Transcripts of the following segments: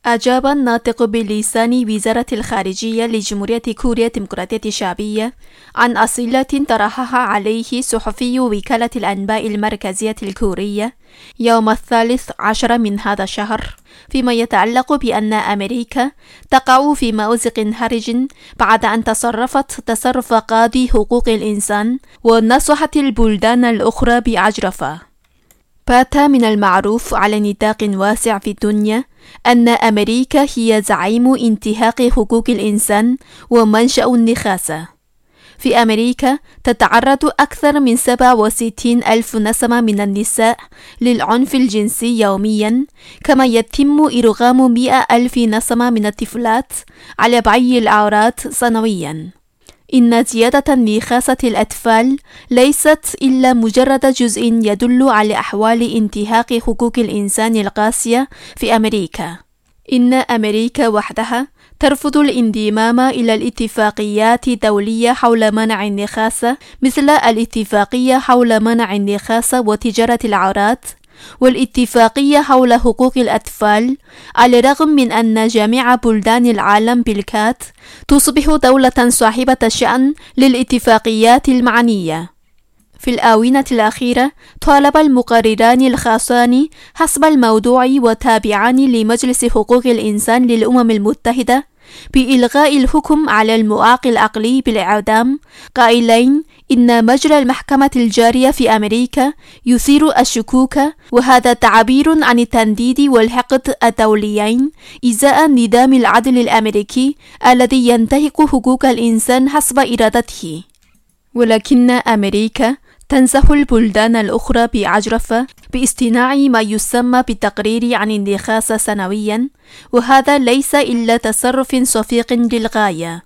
أجاب الناطق بلسان وزارة الخارجية لجمهورية كوريا الديمقراطية الشعبية عن أسئلة طرحها عليه صحفي وكالة الأنباء المركزية الكورية يوم 13 من هذا الشهر فيما يتعلق بأن أمريكا تقع في مأزق هرج بعد أن تصرفت تصرف قاضي حقوق الإنسان ونصحت البلدان الأخرى بعجرفة. بات من المعروف على نطاق واسع في الدنيا أن أمريكا هي زعيم انتهاك حقوق الإنسان ومنشأ النخاسة. في أمريكا تتعرض أكثر من 67 ألف نسمة من النساء للعنف الجنسي يوميا، كما يتم إرغام 100 ألف نسمة من الطفلات على بعي العورات سنويا. إن زيادة نخاسة الأطفال ليست إلا مجرد جزء يدل على أحوال انتهاك حقوق الإنسان القاسية في أمريكا. إن أمريكا وحدها ترفض الانضمام إلى الاتفاقيات الدولية حول منع النخاسة، مثل الاتفاقية حول منع النخاسة وتجارة العورات والاتفاقية حول حقوق الأطفال، على الرغم من أن جميع بلدان العالم بالكاد تصبح دولة صاحبة شأن للاتفاقيات المعنية. في الآونة الأخيرة طالب المقرران الخاصان حسب الموضوع وتابعان لمجلس حقوق الإنسان للأمم المتحدة بإلغاء الحكم على المعاق العقلي بالإعدام، قائلين إن مجرى المحكمة الجارية في أمريكا يثير الشكوك، وهذا تعبير عن التنديد والحقد الدوليين إزاء نظام العدل الأمريكي الذي ينتهك حقوق الإنسان حسب إرادته. ولكن أمريكا تنصح البلدان الأخرى بعجرفة باصطناع ما يسمى بالتقرير عن النخاسة سنويا، وهذا ليس إلا تصرف صفيق للغاية.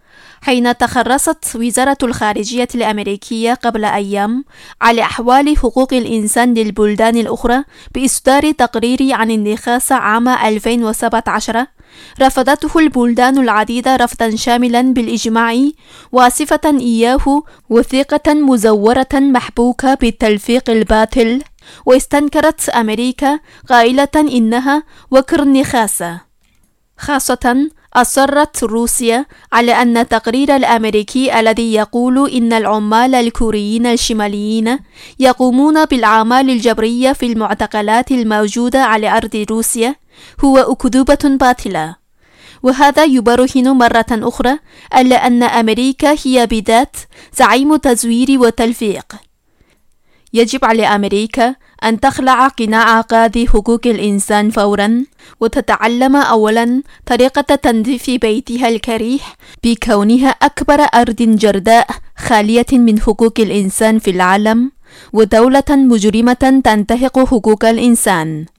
حين تخرصت وزارة الخارجية الأمريكية قبل أيام على أحوال حقوق الإنسان للبلدان الأخرى بإصدار تقرير عن النخاسة عام 2017، رفضته البلدان العديدة رفضا شاملا بالإجماع، واصفة إياه وثيقة مزورة محبوكة بالتلفيق الباطل، واستنكرت أمريكا قائلة إنها وكر النخاسة. خاصة أصرت روسيا على أن التقرير الأمريكي الذي يقول إن العمال الكوريين الشماليين يقومون بالأعمال الجبرية في المعتقلات الموجودة على أرض روسيا هو أكذوبة باطلة، وهذا يبرهن مرة أخرى على أن أمريكا هي بذات زعيم تزوير وتلفيق. يجب على أمريكا أن تخلع قناع قاضي حقوق الإنسان فورا، وتتعلم أولا طريقة تنظيف بيتها الكريح بكونها أكبر أرض جرداء خالية من حقوق الإنسان في العالم، ودولة مجرمة تنتهك حقوق الإنسان.